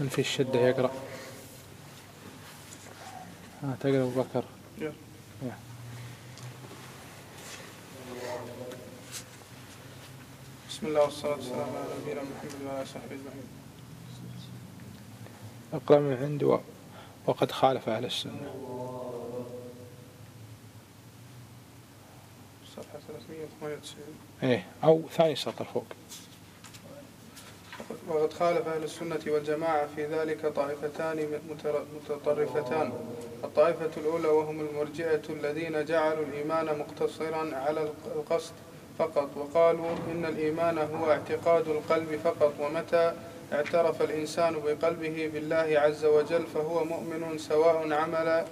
من في الشدة يقرأ. تقرأ أبو بكر. بسم الله والصلاة والسلام على نبينا محمد وعلى صحبه أجمعين. اقرأ من عند وقد خالف أهل السنة. صفحة 398. أو ثاني سطر فوق. وقد خالف أهل السنة والجماعة في ذلك طائفتان متطرفتان. الطائفة الأولى وهم المرجئة الذين جعلوا الإيمان مقتصرا على القصد فقط، وقالوا إن الإيمان هو اعتقاد القلب فقط، ومتى اعترف الإنسان بقلبه بالله عز وجل فهو مؤمن سواء عمل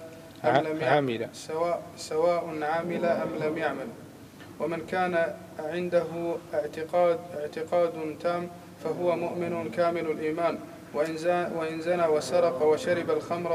أم لم يعمل. ومن كان عنده اعتقاد تام فهو مؤمن كامل الإيمان، وإن زنى وسرق وشرب الخمر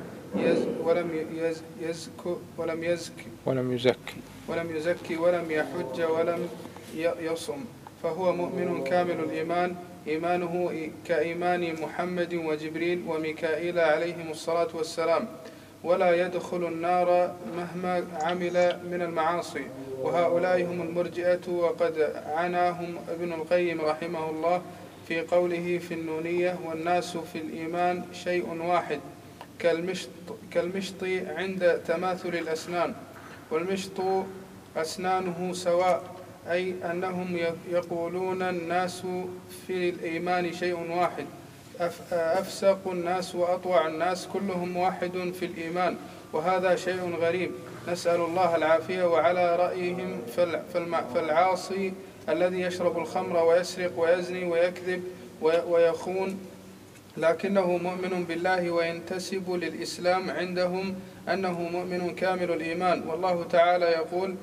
ولم يزكي ولم يحج ولم يصم فهو مؤمن كامل الإيمان، إيمانه كإيمان محمد وجبريل وميكائيل عليهم الصلاة والسلام، ولا يدخل النار مهما عمل من المعاصي. وهؤلاء هم المرجئة، وقد عناهم ابن القيم رحمه الله في قوله في النونية: والناس في الإيمان شيء واحد كالمشط عند تماثل الأسنان، والمشط أسنانه سواء، أي أنهم يقولون الناس في الإيمان شيء واحد، أفسق الناس وأطوع الناس كلهم واحد في الإيمان، وهذا شيء غريب، نسأل الله العافية. وعلى رأيهم فالعاصي الذي يشرب الخمر ويسرق ويزني ويكذب ويخون لكنه مؤمن بالله وينتسب للإسلام، عندهم أنه مؤمن كامل الإيمان. والله تعالى يقول: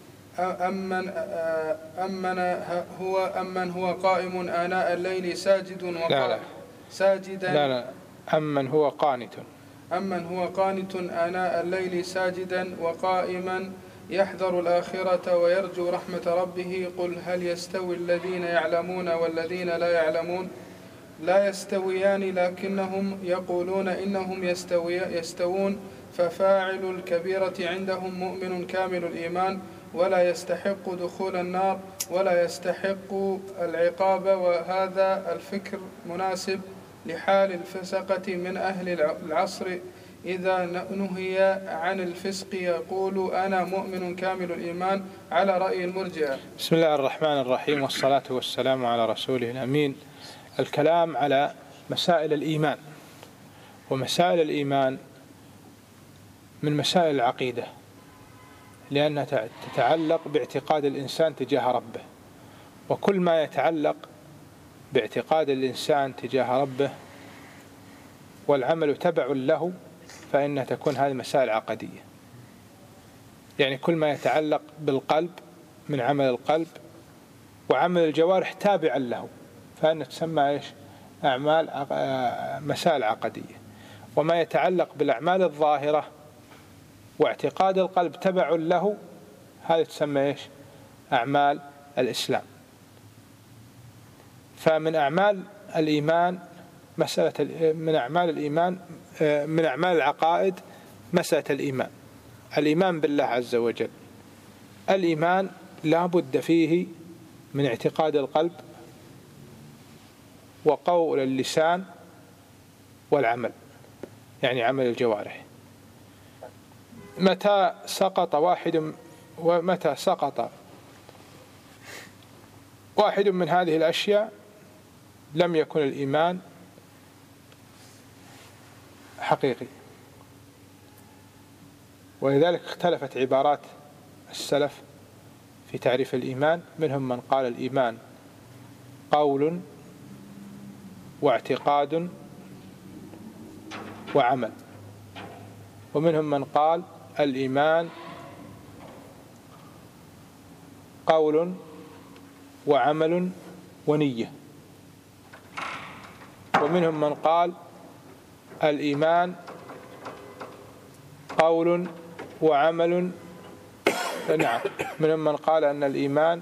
أمن هو قائم آناء الليل ساجدا أمن هو قانت آناء الليل ساجدا وقائما يحذر الآخرة ويرجو رحمة ربه. قل هل يستوي الذين يعلمون والذين لا يعلمون؟ لا يستويان، لكنهم يقولون إنهم يستوون. ففاعل الكبيرة عندهم مؤمن كامل الإيمان ولا يستحق دخول النار ولا يستحق العقاب. وهذا الفكر مناسب لحال الفسقة من أهل العصر، إذا نهي عن الفسق يقول أنا مؤمن كامل الإيمان، على رأي المرجئة. بسم الله الرحمن الرحيم، والصلاة والسلام على رسوله الأمين. الكلام على مسائل الإيمان، ومسائل الإيمان من مسائل العقيدة، لأنها تتعلق باعتقاد الإنسان تجاه ربه، وكل ما يتعلق باعتقاد الإنسان تجاه ربه والعمل تبع له فإنها تكون هذه مسائل عقدية. يعني كل ما يتعلق بالقلب من عمل القلب وعمل الجوارح تابعا له فإنها تسمى مسائل عقدية. وما يتعلق بالأعمال الظاهرة واعتقاد القلب تبع له هذه تسمى أعمال الإسلام. فمن أعمال الإيمان من أعمال العقائد مسألة الإيمان بالله عز وجل. الإيمان لا بد فيه من اعتقاد القلب وقول اللسان والعمل، يعني عمل الجوارح. متى سقط واحد من هذه الأشياء لم يكن الإيمان حقيقي. ولذلك اختلفت عبارات السلف في تعريف الإيمان. منهم من قال الإيمان قول واعتقاد وعمل، ومنهم من قال الإيمان قول وعمل ونية، ومنهم من قال الإيمان قول وعمل منهم من قال أن الإيمان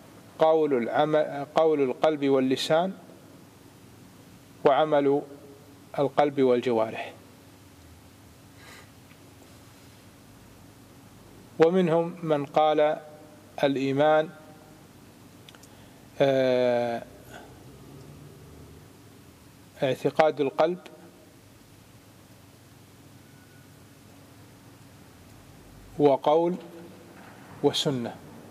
قول القلب واللسان وعمل القلب والجوارح. ومنهم من قال الإيمان اعتقاد القلب وقول وسنة.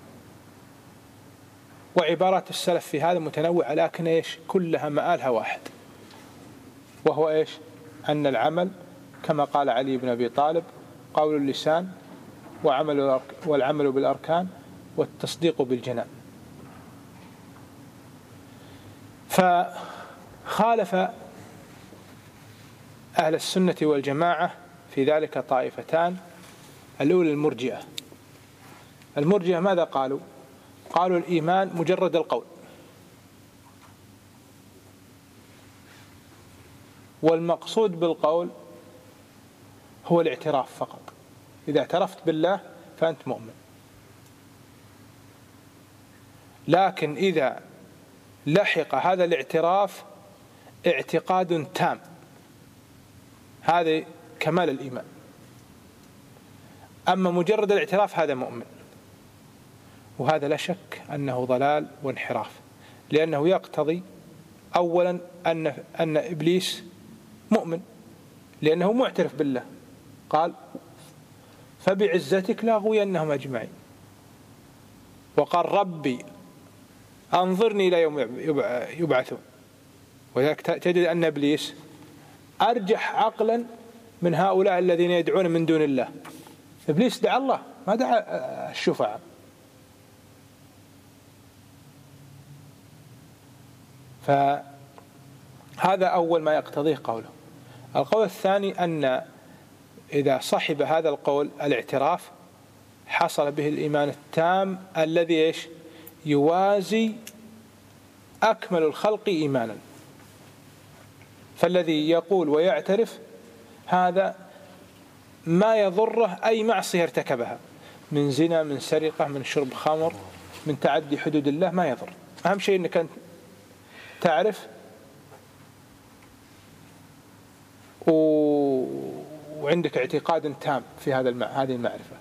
وعبارات السلف في هذا متنوعة، لكن كلها مآلها واحد، وهو أن العمل كما قال علي بن أبي طالب قول اللسان والعمل بالأركان والتصديق بالجنان. فخالف أهل السنة والجماعة في ذلك طائفتان. الأولى المرجئة ماذا قالوا؟ قالوا الإيمان مجرد القول، والمقصود بالقول هو الاعتراف فقط. إذا اعترفت بالله فأنت مؤمن. لكن إذا لحق هذا الاعتراف اعتقاد تام، هذا كمال الإيمان. أما مجرد الاعتراف هذا مؤمن، وهذا لا شك أنه ضلال وانحراف، لأنه يقتضي أولا أن إبليس مؤمن، لأنه معترف بالله، قال فبعزتك لأغوينهم أجمعين، وقال ربي أنظرني إلى يوم يبعثون. وذلك تجد أن إبليس أرجح عقلا من هؤلاء الذين يدعون من دون الله. إبليس دعا الله، ما دعا الشفعاء. فهذا أول ما يقتضيه قوله. القول الثاني أن إذا صحب هذا القول الاعتراف حصل به الإيمان التام الذي يوازي أكمل الخلق إيمانا. فالذي يقول ويعترف هذا ما يضره أي معصية ارتكبها، من زنا، من سرقة، من شرب خمر، من تعدي حدود الله، ما يضر. أهم شيء أنك أنت تعرف وعندك اعتقاد تام في هذه المعرفة.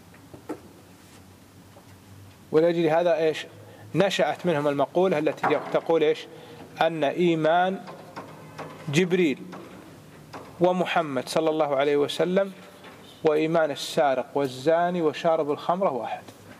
ولأجل هذا نشأت منهم المقولة التي تقول أن إيمان جبريل ومحمد صلى الله عليه وسلم وإيمان السارق والزاني وشارب الخمر واحد.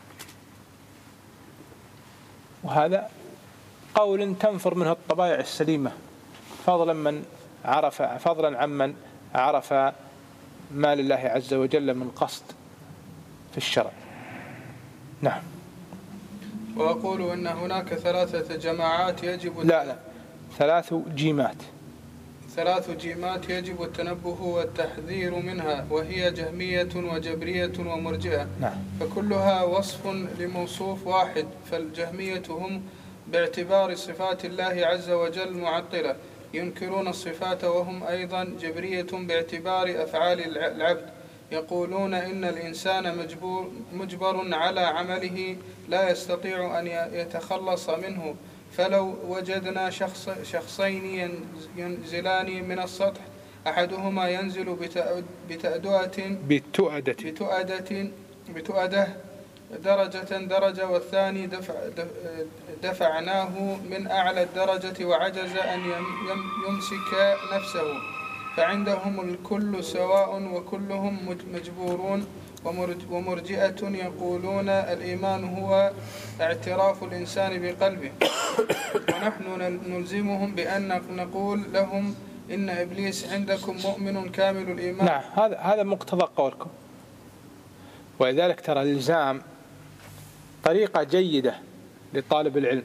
وهذا قول تنفر منه الطبائع السليمة، فضلا عمن عرف ما لله عز وجل من قصد في الشرع. نعم. وأقول أن هناك 3 جماعات يجب لا 3 جيمات يجب التنبه والتحذير منها، وهي جهمية وجبرية ومرجئة. نعم. فكلها وصف لموصوف واحد. فالجهمية هم باعتبار صفات الله عز وجل معطلة، ينكرون الصفات، وهم أيضا جبرية باعتبار أفعال العبد، يقولون إن الإنسان مجبر على عمله لا يستطيع أن يتخلص منه. فلو وجدنا شخصين ينزلان من السطح، أحدهما ينزل بتؤدة درجة، والثاني دفعناه من أعلى الدرجة وعجز أن يمسك نفسه، فعندهم الكل سواء وكلهم مجبورون. ومرجئة يقولون الإيمان هو اعتراف الإنسان بقلبه، ونحن نلزمهم بأن نقول لهم إن إبليس عندكم مؤمن كامل الإيمان. نعم، هذا مقتضى قولكم. ولذلك ترى الإلزام طريقة جيدة لطالب العلم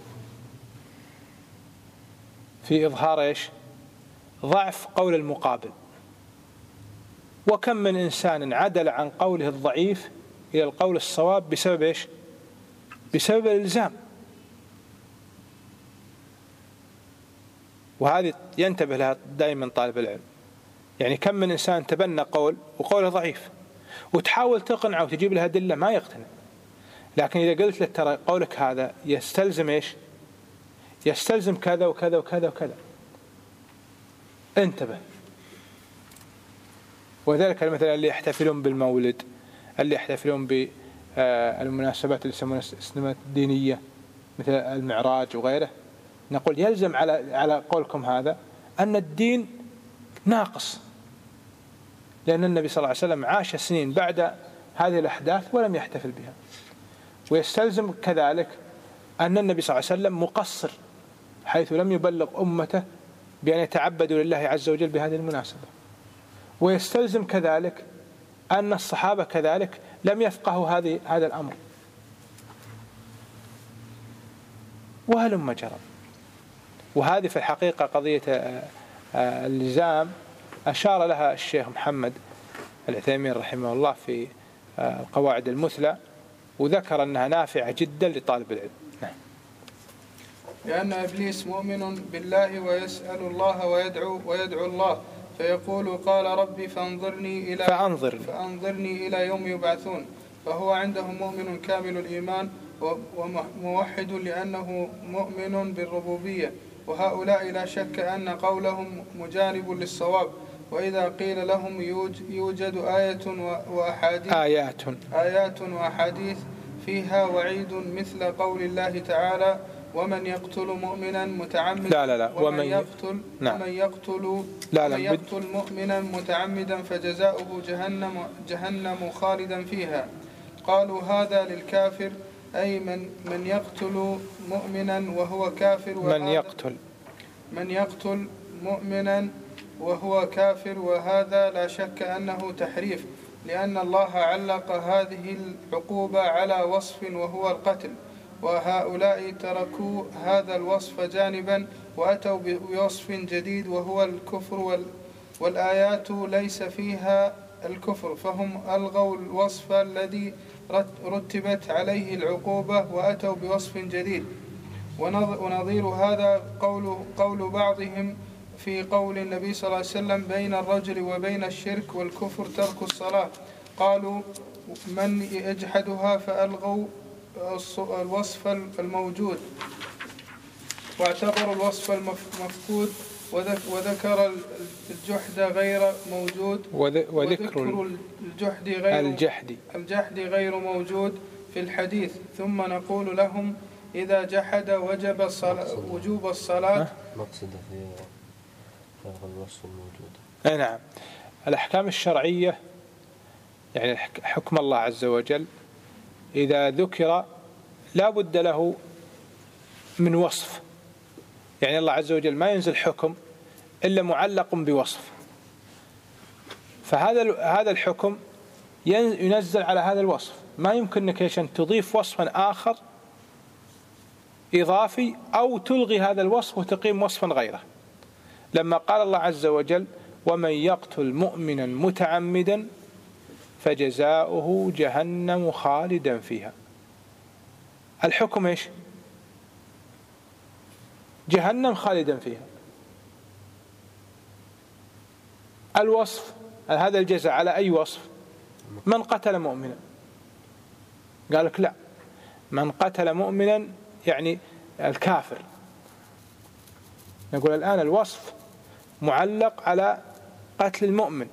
في إظهار ضعف قول المقابل. وكم من إنسان عدل عن قوله الضعيف إلى القول الصواب بسبب بسبب الإلزام. وهذه ينتبه لها دائما طالب العلم. يعني كم من إنسان تبنى وقوله ضعيف، وتحاول تقنعه وتجيب له أدلة ما يقتنع. لكن إذا قلت له ترى قولك هذا يستلزم يستلزم كذا وكذا وكذا وكذا، انتبه. وذلك مثلا اللي يحتفلون بالمولد، اللي يحتفلون بالمناسبات اللي يسمونها السنوات الدينية مثل المعراج وغيره، نقول يلزم على قولكم هذا أن الدين ناقص، لأن النبي صلى الله عليه وسلم عاش سنين بعد هذه الأحداث ولم يحتفل بها. ويستلزم كذلك أن النبي صلى الله عليه وسلم مقصر حيث لم يبلغ أمته بأن يتعبدوا لله عز وجل بهذه المناسبة. ويستلزم كذلك أن الصحابة كذلك لم يفقهوا هذا الأمر. وهلم جرى. وهذه في الحقيقة قضية اللزام أشار لها الشيخ محمد العثيمين رحمه الله في القواعد المثلى، وذكر أنها نافعة جدا لطالب العلم. لأن إبليس مؤمن بالله ويسأل الله ويدعو الله، فيقول قال ربي فأنظرني إلى يوم يبعثون، فهو عنده مؤمن كامل الإيمان وموحد لأنه مؤمن بالربوبية. وهؤلاء لا شك أن قولهم مجانب للصواب. وإذا قيل لهم يوجد آيات وأحاديث فيها وعيد مثل قول الله تعالى ومن يقتل مؤمنا متعمدا ومن يقتل مؤمنا متعمدا فجزاؤه جهنم خالدا فيها. قالوا هذا للكافر، أي من يقتل مؤمنا وهو كافر، من يقتل مؤمنا وهو كافر. وهذا لا شك أنه تحريف، لأن الله علق هذه العقوبة على وصف وهو القتل، وهؤلاء تركوا هذا الوصف جانبا وأتوا بوصف جديد وهو الكفر، والآيات ليس فيها الكفر، فهم ألغوا الوصف الذي رتبت عليه العقوبة وأتوا بوصف جديد. ونظير هذا قول بعضهم في قول النبي صلى الله عليه وسلم بين الرجل وبين الشرك والكفر ترك الصلاة. قالوا من يجحدها فألغوا الوصف الموجود واعتبروا الوصف المفقود، وذكر الجحد غير موجود، وذكر الجحد غير موجود في الحديث. ثم نقول لهم إذا جحد وجوب الصلاة. مقصد في الوصف الموجود. نعم. الأحكام الشرعية يعني حكم الله عز وجل إذا ذكر لا بد له من وصف، يعني الله عز وجل ما ينزل حكم إلا معلق بوصف، فهذا الحكم ينزل على هذا الوصف. ما يمكنك أن تضيف وصفا آخر إضافي أو تلغي هذا الوصف وتقيم وصفا غيره. لما قال الله عز وجل ومن يقتل مؤمنا متعمدا فجزاؤه جهنم خالدا فيها، الحكم إيش؟ جهنم خالدا فيها. الوصف هذا الجزاء على أي وصف؟ من قتل مؤمنا. قال لك لا، من قتل مؤمنا يعني الكافر. نقول الآن الوصف معلق على قتل المؤمن،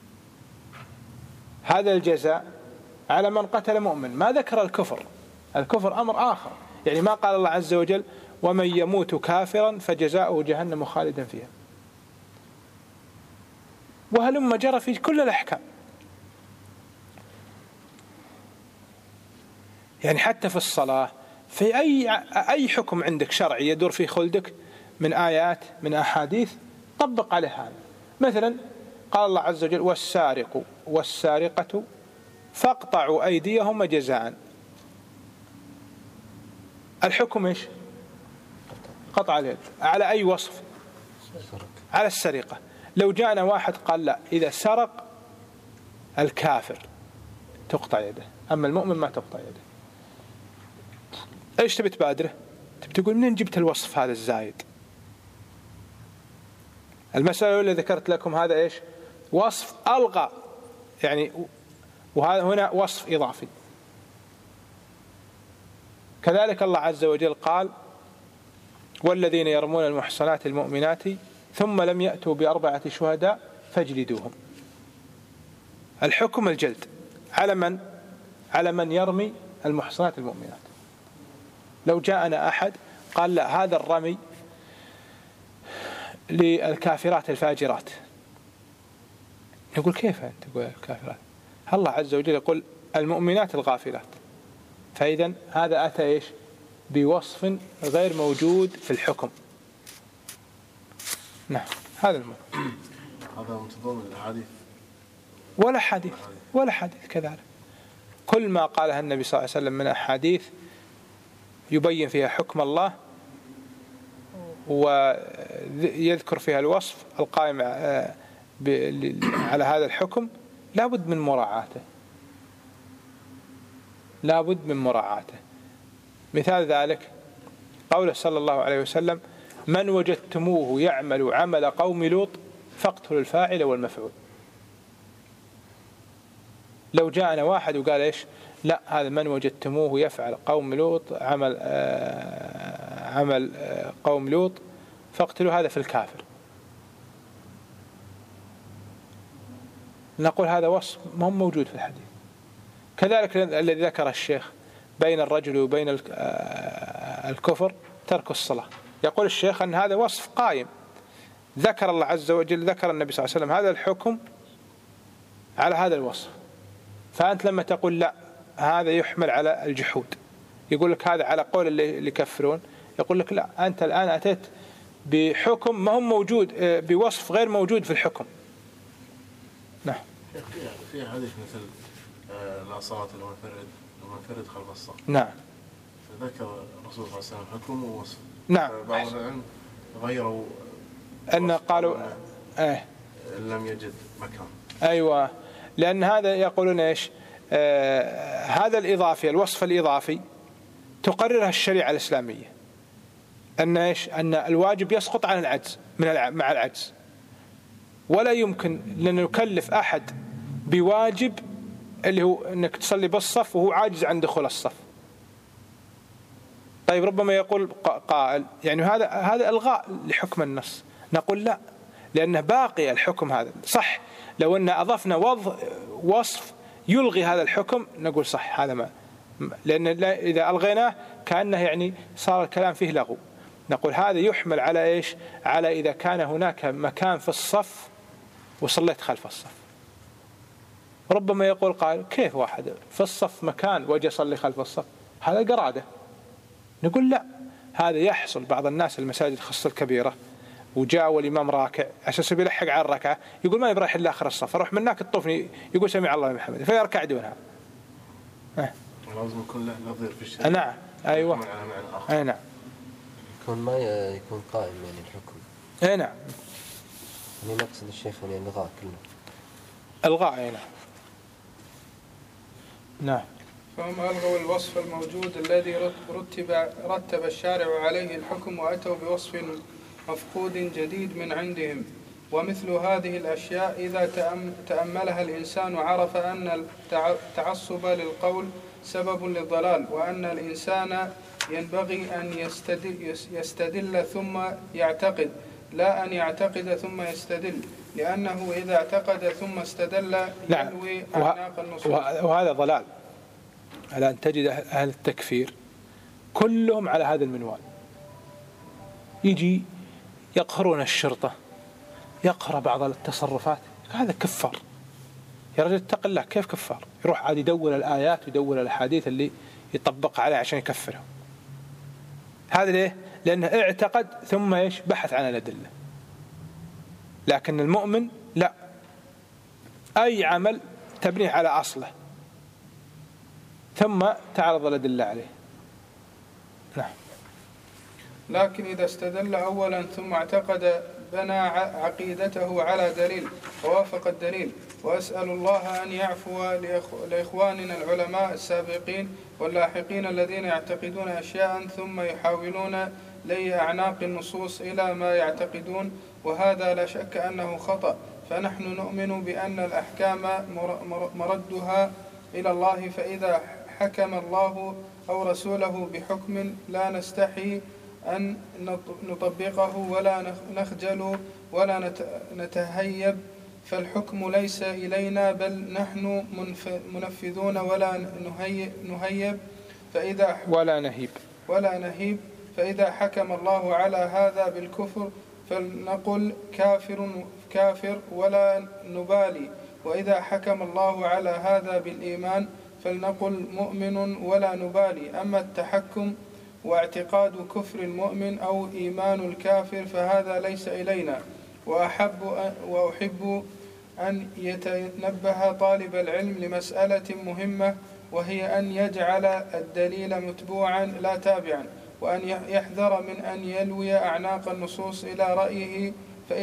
هذا الجزاء على من قتل مؤمن. ما ذكر الكفر. الكفر أمر آخر، يعني ما قال الله عز وجل ومن يموت كافرا فجزاؤه جهنم خالدا فيها. وهلم جرى في كل الأحكام، يعني حتى في الصلاة، في أي حكم عندك شرعي يدور في خلدك من آيات من أحاديث طبق عليه هذا. مثلا قال الله عز وجل والسارق والسارقة فاقطعوا أيديهم جزاء. الحكم إيش؟ قطع اليد. على أي وصف؟ على السرقة. لو جاءنا واحد قال لا، إذا سرق الكافر تقطع يده، أما المؤمن ما تقطع يده. إيش تبي تبادره؟ تبي تقول منين جبت الوصف هذا الزايد؟ المسألة اللي ذكرت لكم هذا إيش؟ وصف ألغى، يعني وهذا هنا وصف إضافي. كذلك الله عز وجل قال والذين يرمون المحصنات المؤمنات ثم لم يأتوا ب4 شهداء فاجلدوهم. الحكم الجلد على من يرمي المحصنات المؤمنات. لو جاءنا أحد قال لا، هذا الرمي للكافرات الفاجرات، نقول كيف أنت تقول الكافرات؟ الله عز وجل يقول المؤمنات الغافلات. فإذا هذا أتى إيش؟ بوصف غير موجود في الحكم. نعم، هذا المعنى. هذا متضمن الحديث ولا حديث كذلك. كل ما قالها النبي صلى الله عليه وسلم من أحاديث يبين فيها حكم الله ويذكر فيها الوصف القائم على هذا الحكم، لابد من مراعاته. مثال ذلك قوله صلى الله عليه وسلم: من وجدتموه يعمل عمل قوم لوط فاقتلوا الفاعل والمفعول. لو جاءنا واحد وقال إيش؟ لا، هذا من وجدتموه يفعل قوم لوط عمل قوم لوط فاقتلوا، هذا في الكافر، نقول هذا وصف ما هو موجود في الحديث. كذلك الذي ذكر الشيخ بين الرجل وبين الكفر ترك الصلاة، يقول الشيخ أن هذا وصف قائم، ذكر الله عز وجل، ذكر النبي صلى الله عليه وسلم هذا الحكم على هذا الوصف. فأنت لما تقول لا، هذا يحمل على الجحود، يقول لك هذا على قول اللي يكفرون، يقول لك لا، أنت الآن أتيت بحكم ما هو موجود، بوصف غير موجود في الحكم. نعم. في حديث مثل لا صلاة لمنفرد خلف الصف. نعم. فذكر الرسول صلى الله عليه وسلم حكم ووصف. نعم. بعض العلم غيروا أن قالوا لم يجد مكان. أيوة، لأن هذا يقولون إيش؟ هذا الإضافي، الوصف الإضافي تقررها الشريعة الإسلامية، أن إيش؟ أن الواجب يسقط عن العجز مع العجز، ولا يمكن لأن نكلف أحد بواجب اللي هو أنك تصلي بالصف وهو عاجز عن دخول الصف. طيب ربما يقول قائل يعني هذا إلغاء لحكم النص، نقول لا، لأنه باقي الحكم هذا صح. لو أن أضفنا وصف يلغي هذا الحكم نقول صح، هذا ما، لأن إذا ألغيناه كأنه يعني صار الكلام فيه لغو. نقول هذا يحمل على إيش؟ على إذا كان هناك مكان في الصف وصليت خلف الصف. ربما يقول قائل كيف واحد في الصف مكان وجه يصلي خلف الصف؟ هذا قرادة. نقول لا، هذا يحصل بعض الناس المساجد خاصة الكبيرة وجاء والإمام راكع أساس بيلحق على الركعة، يقول ما يبرح إلا آخر الصف، أروح من هناك الطفني يقول سمع الله لمن حمده فيركع دونها. لازم يكون له نظير في الشريعة. نعم. أيوة. نعم. يكون ما يكون قائم يعني الحكم. نعم. يعني نقصد الشيخ يعني الغاء كله. الغاء. نعم. نعم. فهم ألغوا الوصف الموجود الذي رتب الشارع عليه الحكم وأتوا بوصف مفقود جديد من عندهم. ومثل هذه الأشياء إذا تأملها الإنسان عرف أن التعصب للقول سبب للضلال، وأن الإنسان ينبغي أن يستدل ثم يعتقد، لا أن يعتقد ثم يستدل، لأنه إذا اعتقد ثم استدل يلوي أعناق النصوص. وهذا ضلال، على أن تجد أهل التكفير كلهم على هذا المنوال، يجي يقهرون الشرطة، يقهر بعض التصرفات، هذا كفار. يا رجل اتق الله، كيف كفار؟ يروح عاد يدور الآيات ويدور الأحاديث اللي يطبق عليه عشان يكفره. هذا ليه؟ لأنه اعتقد ثم إيش؟ بحث عن الأدلة. لكن المؤمن لا، أي عمل تبنيه على أصله ثم تعرض الأدلة عليه. نعم. لكن إذا استدل أولا ثم اعتقد بنى عقيدته على دليل ووافق الدليل. وأسأل الله أن يعفو لإخواننا العلماء السابقين واللاحقين الذين يعتقدون أشياء ثم يحاولون لي أعناق النصوص إلى ما يعتقدون، وهذا لا شك أنه خطأ. فنحن نؤمن بأن الأحكام مردها إلى الله، فإذا حكم الله أو رسوله بحكم لا نستحي أن نطبقه ولا نخجل ولا نتهيب، فالحكم ليس إلينا بل نحن منفذون ولا نهيب ولا نهيب. فإذا حكم الله على هذا بالكفر فلنقل كافر ولا نبالي، وإذا حكم الله على هذا بالإيمان فلنقل مؤمن ولا نبالي. أما التحكم واعتقاد كفر المؤمن أو إيمان الكافر فهذا ليس إلينا. وأحب أن يتنبه طالب العلم لمسألة مهمة، وهي أن يجعل الدليل متبوعا لا تابعا، وأن يحذر من أن يلوي أعناق النصوص إلى رأيه،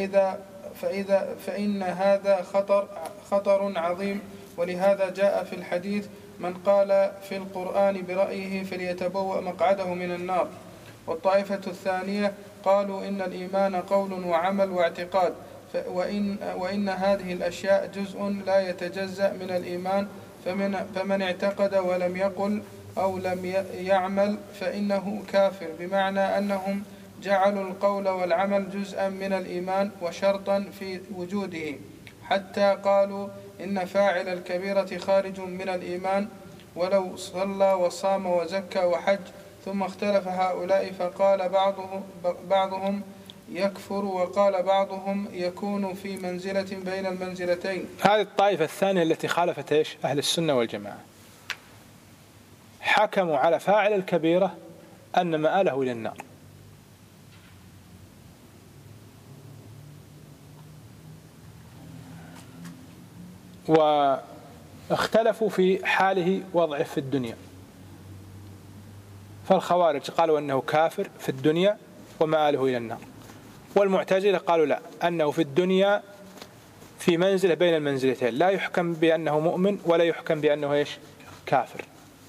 فإن هذا خطر عظيم. ولهذا جاء في الحديث: من قال في القرآن برأيه فليتبوأ مقعده من النار. والطائفة الثانية قالوا إن الإيمان قول وعمل واعتقاد، وإن هذه الأشياء جزء لا يتجزأ من الإيمان، فمن اعتقد ولم يقل أو لم يعمل فإنه كافر، بمعنى أنهم جعلوا القول والعمل جزءا من الإيمان وشرطا في وجوده، حتى قالوا إن فاعل الكبيرة خارج من الإيمان ولو صلى وصام وزكى وحج. ثم اختلف هؤلاء فقال بعضهم يكفر، وقال بعضهم يكون في منزلة بين المنزلتين. هذه الطائفة الثانية التي خالفت أهل السنة والجماعة، حكموا على فاعل الكبيرة أن مآله إلى النار، واختلفوا في حاله وضعه في الدنيا. فالخوارج قالوا أنه كافر في الدنيا ومآله إلى النار، والمعتزلة قالوا لا، أنه في الدنيا في منزلة بين المنزلتين، لا يحكم بأنه مؤمن ولا يحكم بأنه كافر،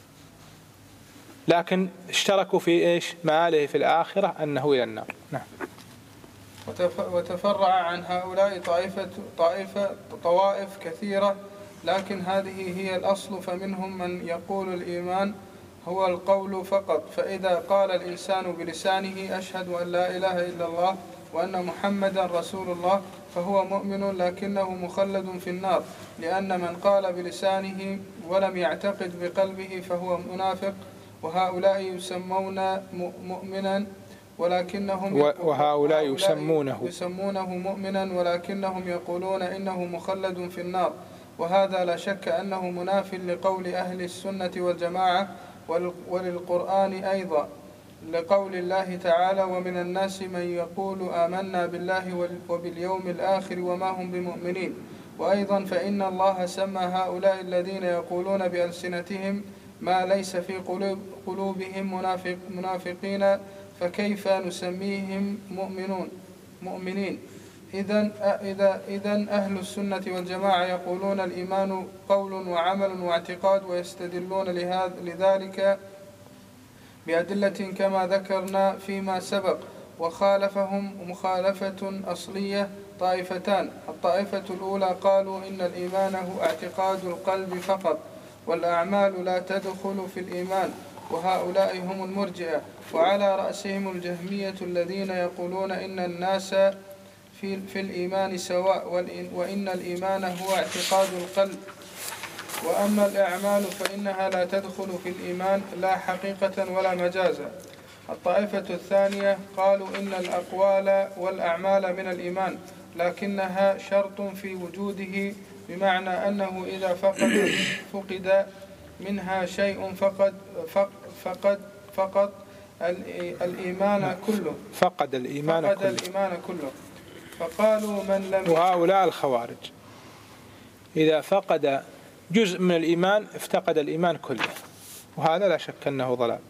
لكن اشتركوا في مآله في الآخرة أنه إلى النار. نعم. وتفرع عن هؤلاء طوائف كثيرة، لكن هذه هي الأصل. فمنهم من يقول الإيمان هو القول فقط، فإذا قال الإنسان بلسانه أشهد أن لا إله إلا الله وأن محمدا رسول الله فهو مؤمن، لكنه مخلد في النار، لأن من قال بلسانه ولم يعتقد بقلبه فهو منافق. وهؤلاء يسمون مؤمنا وهؤلاء يسمونه مؤمنا ولكنهم يقولون إنه مخلد في النار. وهذا لا شك أنه مناف لقول أهل السنة والجماعة وللقرآن أيضا، لقول الله تعالى: ومن الناس من يقول آمنا بالله وباليوم الآخر وما هم بمؤمنين. وأيضا فإن الله سمى هؤلاء الذين يقولون بألسنتهم ما ليس في قلوبهم منافقين، فكيف نسميهم مؤمنين؟ إذن أهل السنة والجماعة يقولون الإيمان قول وعمل واعتقاد، ويستدلون لذلك بأدلة كما ذكرنا فيما سبق. وخالفهم مخالفة أصلية طائفتان: الطائفة الأولى قالوا إن الإيمان هو اعتقاد القلب فقط، والأعمال لا تدخل في الإيمان، وهؤلاء هم المرجئة، وعلى رأسهم الجهمية الذين يقولون إن الناس في الإيمان سواء، وإن الإيمان هو اعتقاد القلب، وأما الأعمال فإنها لا تدخل في الإيمان لا حقيقة ولا مجازا. الطائفة الثانية قالوا إن الأقوال والأعمال من الإيمان، لكنها شرط في وجوده، بمعنى أنه إذا فقد منها شيء فقد الإيمان كله. فقد الإيمان كله. فقالوا من لم. وهؤلاء الخوارج إذا فقد جزء من الإيمان افتقد الإيمان كله، وهذا لا شك أنه ضلال.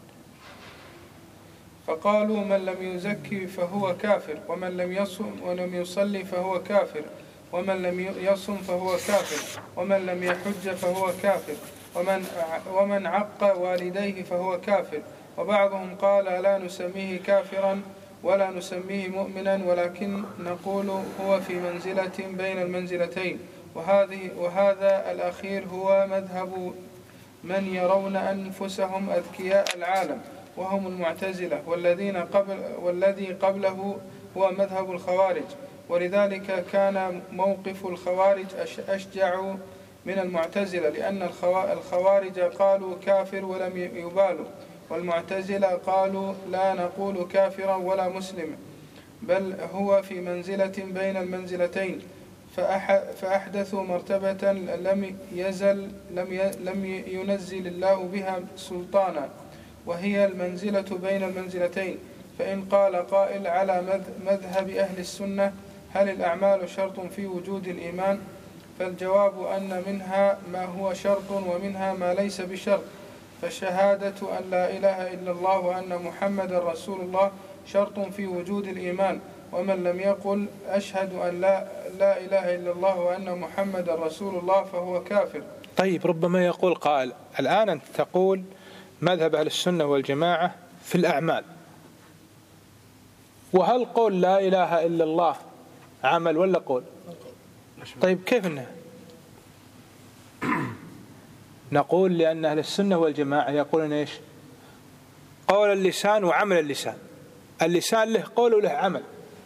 فقالوا من لم يزكي فهو كافر، ومن لم يصم ولم يصلي فهو كافر، ومن لم يصم فهو كافر، ومن لم يحج فهو كافر، ومن عق والديه فهو كافر. وبعضهم قال لا نسميه كافرا ولا نسميه مؤمنا، ولكن نقول هو في منزلة بين المنزلتين. وهذا الأخير هو مذهب من يرون أنفسهم أذكياء العالم، وهم المعتزلة، والذي قبله هو مذهب الخوارج، ولذلك كان موقف الخوارج أشجع من المعتزلة، لأن الخوارج قالوا كافر ولم يبالوا، والمعتزلة قالوا لا نقول كافرا ولا مسلما، بل هو في منزلة بين المنزلتين، فأحدثوا مرتبة لم ينزل الله بها سلطانا، وهي المنزلة بين المنزلتين. فإن قال قائل على مذهب أهل السنة هل الأعمال شرط في وجود الإيمان؟ فالجواب أن منها ما هو شرط ومنها ما ليس بشرط، فالشهادة أن لا إله إلا الله وأن محمد رسول الله شرط في وجود الإيمان، ومن لم يقل أشهد أن لا إله إلا الله وأن محمد رسول الله فهو كافر. طيب، ربما يقول قائل الآن أنت تقول مذهب أهل السنة والجماعة في الأعمال، وهل قول لا إله إلا الله عمل ولا قول؟ طيب كيف إنه؟ نقول لأن أهل السنة والجماعة يقولون إيش؟ قول اللسان وعمل اللسان. اللسان له قول وله عمل،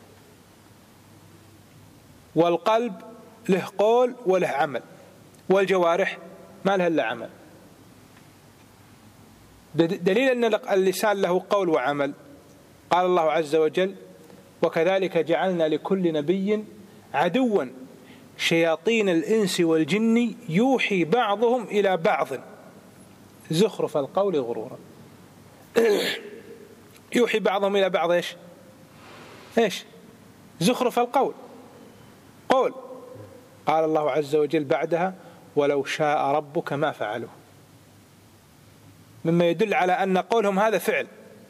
والقلب له قول وله عمل، والجوارح ما لها إلا عمل. دليل أن اللسان له قول وعمل قال الله عز وجل: وكذلك جعلنا لكل نبي عدوا شياطين الإنس والجن يوحي بعضهم إلى بعض زخرف القول غرورا. يوحي بعضهم إلى بعض إيش؟ زخرف القول، قول. قال الله عز وجل بعدها: ولو شاء ربك ما فعلوه، مما يدل على أن قولهم هذا فعل.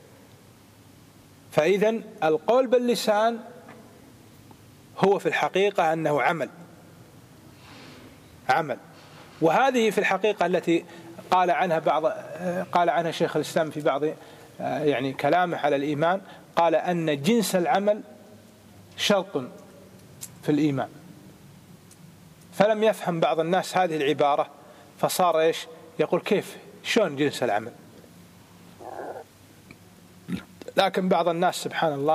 فإذن القول باللسان هو في الحقيقة أنه عمل، وهذه في الحقيقة التي قال عنها شيخ الإسلام في بعض يعني كلامه على الإيمان، قال أن جنس العمل شرط في الإيمان. فلم يفهم بعض الناس هذه العبارة، فصار يقول كيف شلون جنس العمل؟ لكن بعض الناس سبحان الله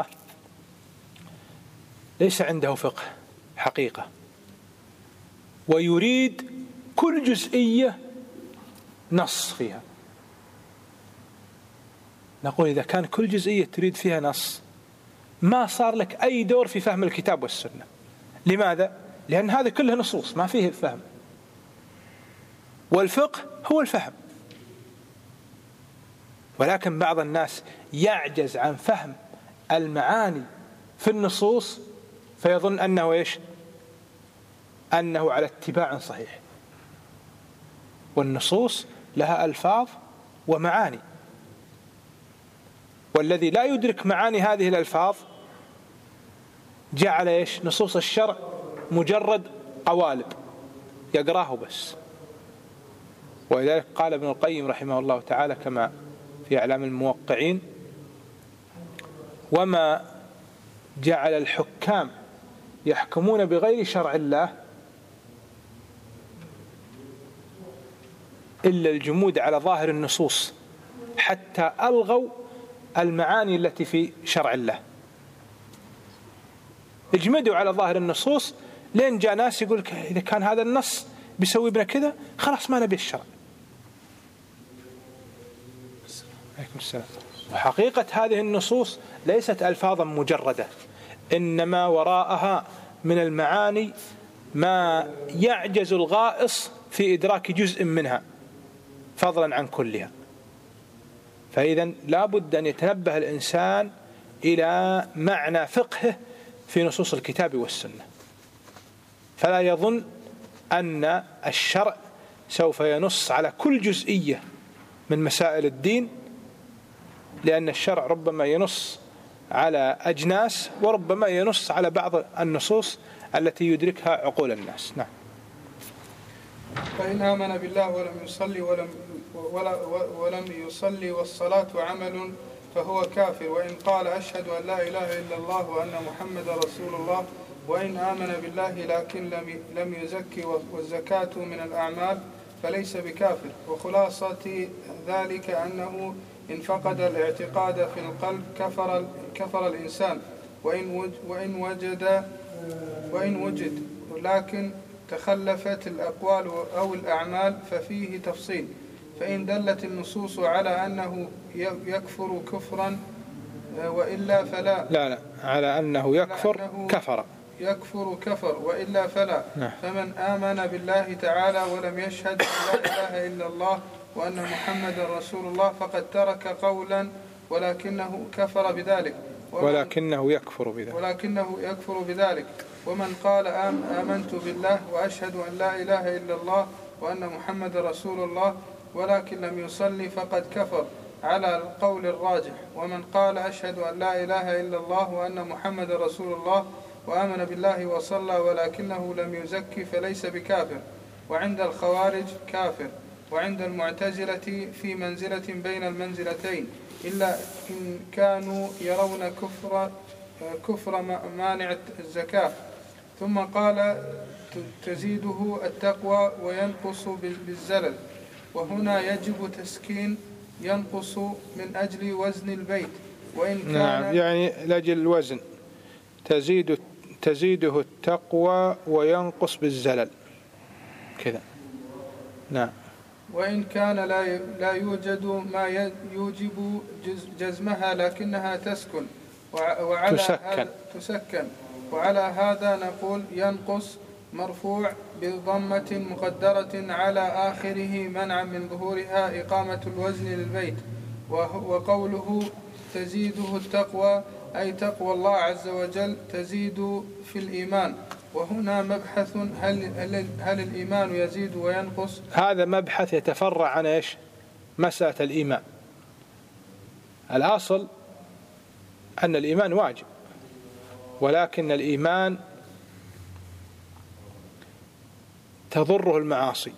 ليس عنده فقه حقيقة، ويريد كل جزئية نص فيها. نقول إذا كان كل جزئية تريد فيها نص ما صار لك أي دور في فهم الكتاب والسنة. لماذا؟ لأن هذا كله نصوص ما فيه فهم، والفقه هو الفهم. ولكن بعض الناس يعجز عن فهم المعاني في النصوص، فيظن أنه أنه على اتباع صحيح. والنصوص لها ألفاظ ومعاني، والذي لا يدرك معاني هذه الألفاظ جعل نصوص الشرع مجرد قوالب يقراه بس. ولذلك قال ابن القيم رحمه الله تعالى كما في إعلام الموقعين: وما جعل الحكام يحكمون بغير شرع الله إلا الجمود على ظاهر النصوص حتى ألغوا المعاني التي في شرع الله. اجمدوا على ظاهر النصوص لين جاء ناس يقول إذا كان هذا النص بيسوي بنا كذا خلاص ما نبي الشرع. عليكم السلام. وحقيقة هذه النصوص ليست ألفاظا مجردة، إنما وراءها من المعاني ما يعجز الغائص في إدراك جزء منها فضلا عن كلها. فإذا لا بد أن يتنبه الإنسان إلى معنى فقهه في نصوص الكتاب والسنة، فلا يظن أن الشرع سوف ينص على كل جزئية من مسائل الدين، لأن الشرع ربما ينص على أجناس وربما ينص على بعض النصوص التي يدركها عقول الناس. نعم. فإن آمن بالله ولم يصلي والصلاة عمل فهو كافر، وإن قال أشهد أن لا إله إلا الله وأن محمد رسول الله، وإن آمن بالله لكن لم يزكي والزكاة من الأعمال فليس بكافر. وخلاصة ذلك أنه إن فقد الاعتقاد في القلب كفر الإنسان وإن وجد لكن تخلفت الأقوال أو الأعمال ففيه تفصيل. فإن دلت النصوص على أنه يكفر كفرا وإلا فلا. لا على أنه كفر وإلا فلا. نعم. فمن آمن بالله تعالى ولم يشهد أن لا إله إلا الله وأن محمد رسول الله فقد ترك قولا ولكنه يكفر بذلك. ومن قال آمنت بالله وأشهد أن لا إله إلا الله وأن محمد رسول الله ولكن لم يصلي فقد كفر على القول الراجح. ومن قال أشهد أن لا إله إلا الله وأن محمد رسول الله وآمن بالله وصلى ولكنه لم يزكي فليس بكافر. وعند الخوارج كافر. وعند المعتزلة في منزلة بين المنزلتين إلا إن كانوا يرون كفر مانع الزكاة. ثم قال تزيده التقوى وينقص بالزلل. وهنا يجب تسكين ينقص من أجل وزن البيت وإن كان نعم يعني لأجل الوزن تزيده التقوى وينقص بالزلل كذا. نعم. وإن كان لا يوجد ما يوجب جزمها لكنها تسكن وعلى هذا نقول ينقص مرفوع بضمة مقدرة على آخره منعا من ظهورها إقامة الوزن للبيت. وقوله تزيده التقوى أي تقوى الله عز وجل تزيد في الإيمان. وهنا مبحث هل الإيمان يزيد وينقص؟ هذا مبحث يتفرع عن إيش؟ مسألة الإيمان. الأصل أن الإيمان واجب، ولكن الإيمان تضره المعاصي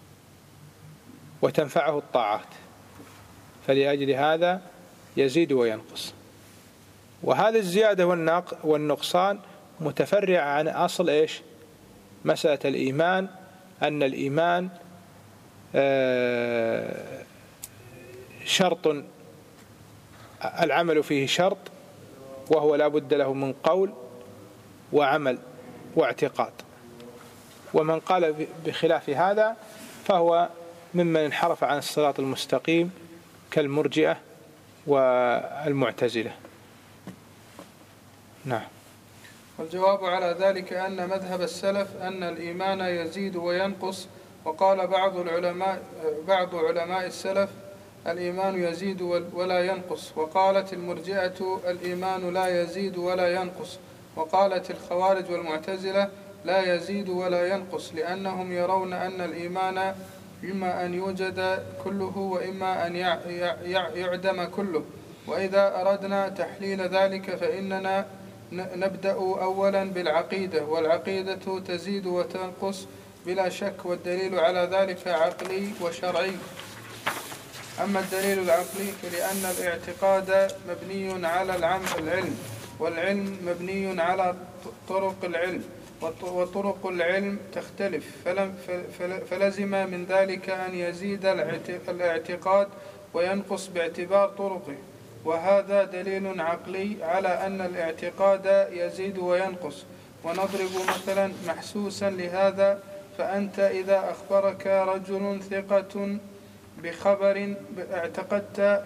وتنفعه الطاعات، فلأجل هذا يزيد وينقص. وهذه الزيادة والنقصان متفرع عن أصل إيش؟ مسألة الإيمان، أن الإيمان شرط العمل فيه شرط، وهو لا بد له من قول وعمل واعتقاد. ومن قال بخلاف هذا فهو ممن انحرف عن الصراط المستقيم كالمرجئة والمعتزلة. نعم. والجواب على ذلك أن مذهب السلف أن الإيمان يزيد وينقص. وقال بعض علماء السلف الإيمان يزيد ولا ينقص. وقالت المرجئة الإيمان لا يزيد ولا ينقص. وقالت الخوارج والمعتزلة لا يزيد ولا ينقص، لأنهم يرون أن الإيمان إما أن يوجد كله وإما أن يعدم كله. وإذا أردنا تحليل ذلك فإننا نبدأ أولا بالعقيدة، والعقيدة تزيد وتنقص بلا شك، والدليل على ذلك عقلي وشرعي. أما الدليل العقلي فلأن الاعتقاد مبني على العلم، والعلم مبني على طرق العلم، وطرق العلم تختلف، فلزم من ذلك أن يزيد الاعتقاد وينقص باعتبار طرقه. وهذا دليل عقلي على أن الاعتقاد يزيد وينقص. ونضرب مثلا محسوسا لهذا: فأنت إذا أخبرك رجل ثقة بخبر اعتقدت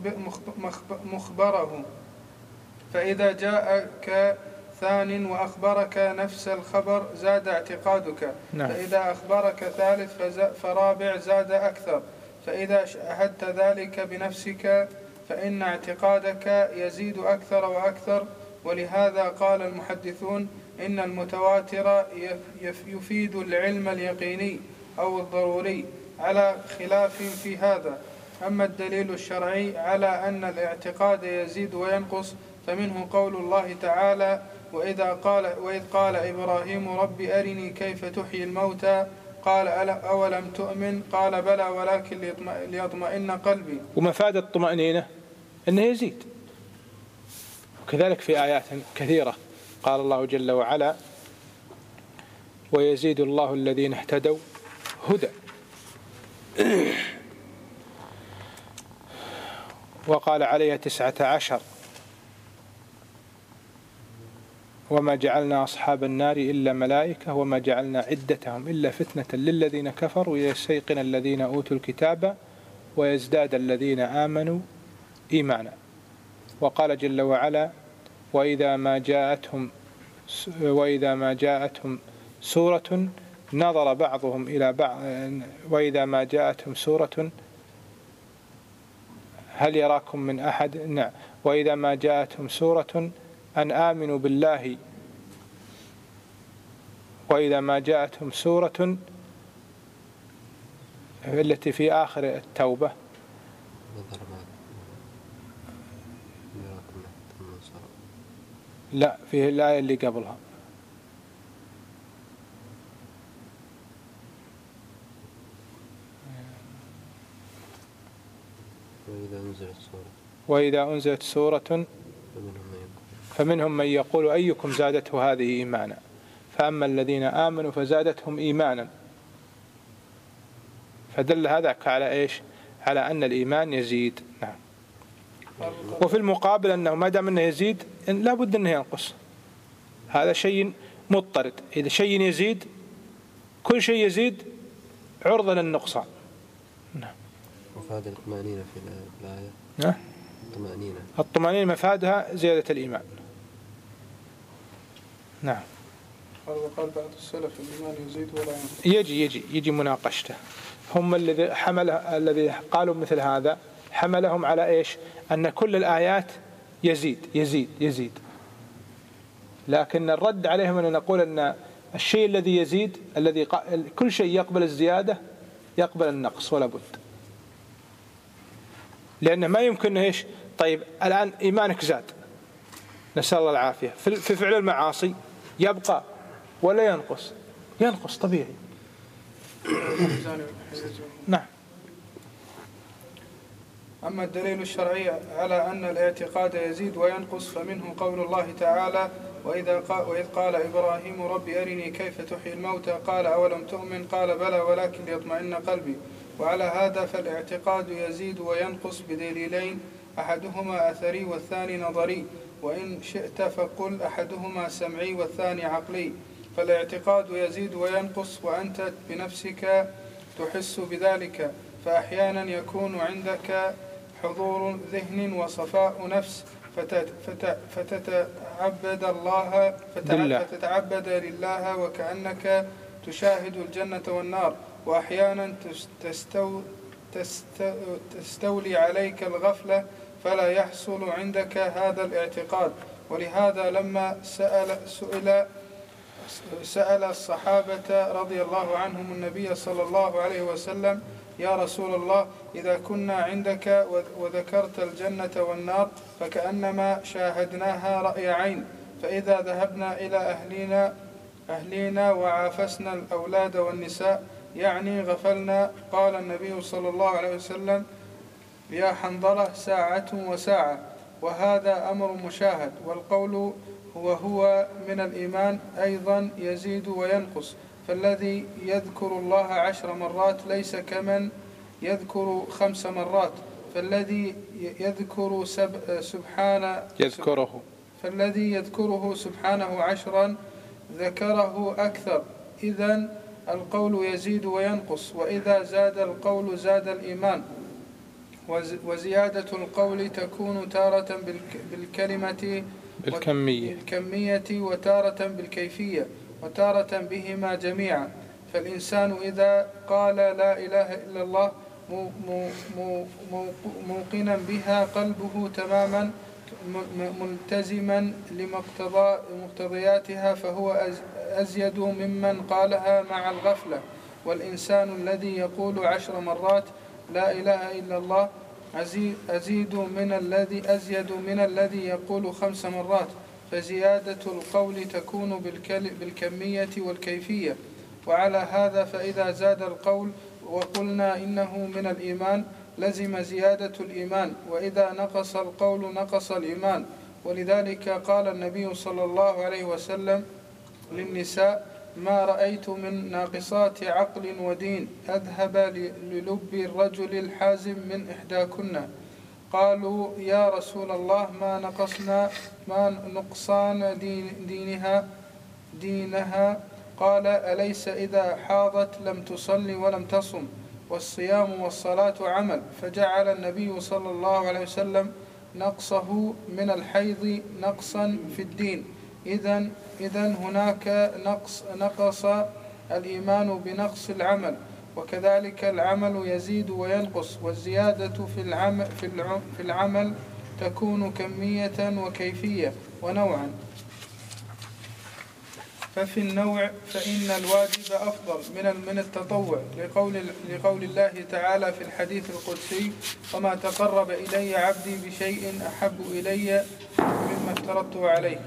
مخبره، فإذا جاءك ثان وأخبرك نفس الخبر زاد اعتقادك. نعم. فإذا أخبرك ثالث فرابع زاد أكثر. فإذا شاهدت ذلك بنفسك فإن اعتقادك يزيد أكثر وأكثر. ولهذا قال المحدثون إن المتواتر يفيد العلم اليقيني أو الضروري، على خلاف في هذا. أما الدليل الشرعي على أن الاعتقاد يزيد وينقص فمنه قول الله تعالى: وإذ قال إبراهيم رب أرني كيف تحيي الموتى قال أولم تؤمن قال بلى ولكن ليطمئن قلبي. ومفاد الطمأنينة أنه يزيد. وكذلك في آيات كثيرة قال الله جل وعلا: ويزيد الله الذين اهتدوا هدى. وقال عليها 19 وما جعلنا أصحاب النار إلا ملائكة وما جعلنا عدتهم إلا فتنة للذين كفروا ليستيقن الذين أوتوا الكتاب ويزداد الذين آمنوا إيمانا. وقال جل وعلا وإذا ما جاءتهم سورة نظر بعضهم إلى بعض وإذا ما جاءتهم سورة هل يراكم من أحد نعم وإذا ما جاءتهم سورة أن آمنوا بالله وإذا ما جاءتهم سورة التي في آخر التوبة لا فيه الآية اللي قبلها وإذا أنزلت سورة فمنهم من يقول أيكم زادته هذه إيمانا فأما الذين آمنوا فزادتهم إيمانا فدل هذا على إيش على أن الإيمان يزيد. نعم. وفي المقابل أنه ما دام أنه يزيد لا بد أنه ينقص. هذا شيء مضطرد. إذا شيء يزيد كل شيء يزيد عرضة للنقصان. نعم. وفاد الطمأنينة في الآية. نعم. الطمأنينة مفادها زيادة الإيمان. نعم. وقال بعض السلف الإيمان يزيد ولا ينقص. يجي مناقشته. هم الذي قالوا مثل هذا حملهم على إيش أن كل الآيات يزيد لكن الرد عليهم أن نقول أن الشيء الذي يزيد كل شيء يقبل الزيادة يقبل النقص ولا بد لأنه ما يمكن إيش طيب الآن إيمانك زاد نسأل الله العافية في فعل المعاصي يبقى ولا ينقص طبيعي. نعم. أما الدليل الشرعي على أن الاعتقاد يزيد وينقص فمنه قول الله تعالى وإذ قال إبراهيم رب أرني كيف تحيي الموتى قال أولم تؤمن قال بلى ولكن ليطمئن قلبي. وعلى هذا فالاعتقاد يزيد وينقص بدليلين أحدهما أثري والثاني نظري وإن شئت فقل أحدهما سمعي والثاني عقلي. فالاعتقاد يزيد وينقص وأنت بنفسك تحس بذلك فأحيانا يكون عندك حضور ذهن وصفاء نفس فتتعبد لله وكأنك تشاهد الجنة والنار وأحيانا تستولي عليك الغفلة فلا يحصل عندك هذا الاعتقاد. ولهذا لما سأل الصحابة رضي الله عنهم النبي صلى الله عليه وسلم يا رسول الله إذا كنا عندك وذكرت الجنة والنار فكأنما شاهدناها رأي عين فإذا ذهبنا إلى أهلنا وعافسنا الأولاد والنساء يعني غفلنا قال النبي صلى الله عليه وسلم يا حنظلة ساعة وساعة وهذا أمر مشاهد. والقول هو من الإيمان أيضا يزيد وينقص فالذي يذكر الله 10 مرات ليس كمن يذكر 5 مرات فالذي يذكره سبحانه 10 ذكره أكثر. إذن القول يزيد وينقص وإذا زاد القول زاد الإيمان. وزيادة القول تكون تارة بالكمية وتارة بالكيفية وتارة بهما جميعا. فالإنسان إذا قال لا إله إلا الله موقنا بها قلبه تماما ملتزما لمقتضياتها فهو أزيد ممن قالها مع الغفلة. والإنسان الذي يقول 10 مرات لا إله إلا الله أزيد من الذي يقول 5 مرات فزيادة القول تكون بالكمية والكيفية. وعلى هذا فإذا زاد القول وقلنا إنه من الإيمان لزم زيادة الإيمان وإذا نقص القول نقص الإيمان. ولذلك قال النبي صلى الله عليه وسلم للنساء ما رأيت من ناقصات عقل ودين أذهب للب الرجل الحازم من إحداكن. قالوا يا رسول الله ما نقصان دينها قال أليس إذا حاضت لم تصلي ولم تصم والصيام والصلاة عمل. فجعل النبي صلى الله عليه وسلم نقصه من الحيض نقصا في الدين. إذن هناك نقص الإيمان بنقص العمل، وكذلك العمل يزيد وينقص، والزيادة في العمل تكون كمية وكيفية ونوعا. ففي النوع فإن الواجب أفضل من التطوع، لقول الله تعالى في الحديث القدسي: وما تقرب إلي عبدي بشيء أحب إلي مما افترضته عليه.